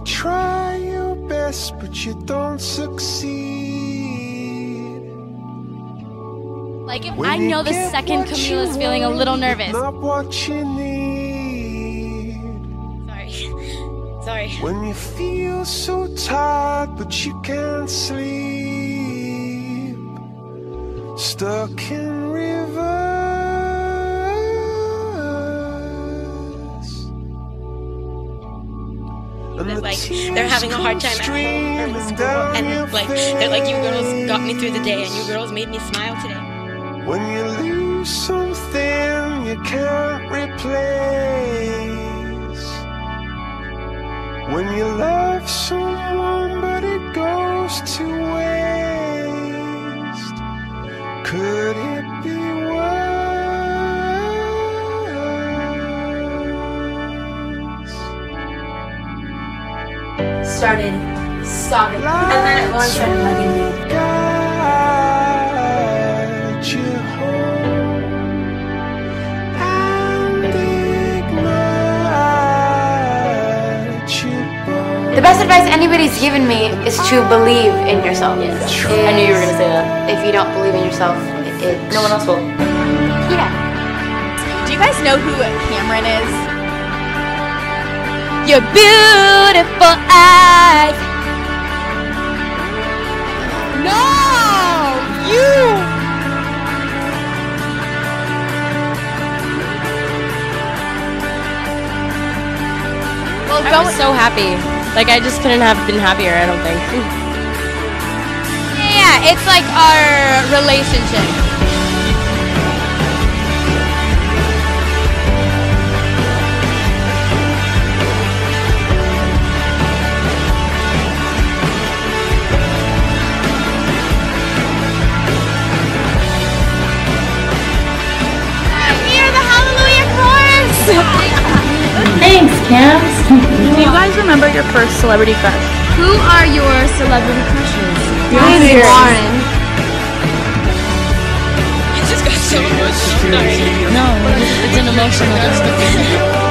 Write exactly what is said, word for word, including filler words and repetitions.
try your best, but you don't succeed. Like, if I know the second Camila's feeling a little nervous. Not what you need. Sorry. Sorry. When you feel so tired, but you can't sleep. Stuck in reverse. Like they're having a hard time at home or in school, and like they're like, you girls got me through the day, and you girls made me smile today. When you lose something you can't replace. When you love someone but it goes to waste. Could it be worse? Started sobbing, and then everyone started hugging me. Guide you home and ignite you both. The best advice anybody's given me is to believe in yourself. Yes. I knew you were gonna say that. If you don't believe in yourself, it, it No one else will. yeah. Do you guys know who Cameron is? Your beautiful eyes. No, you. Well, I was so happy. Like, I just couldn't have been happier, I don't think. Yeah, yeah, it's like our relationship. Thanks, Cam. Do you guys remember your first celebrity crush? Who are your celebrity crushes? Mine is Lauren. I just got so emotional. Sorry. No, it's an emotional discussion.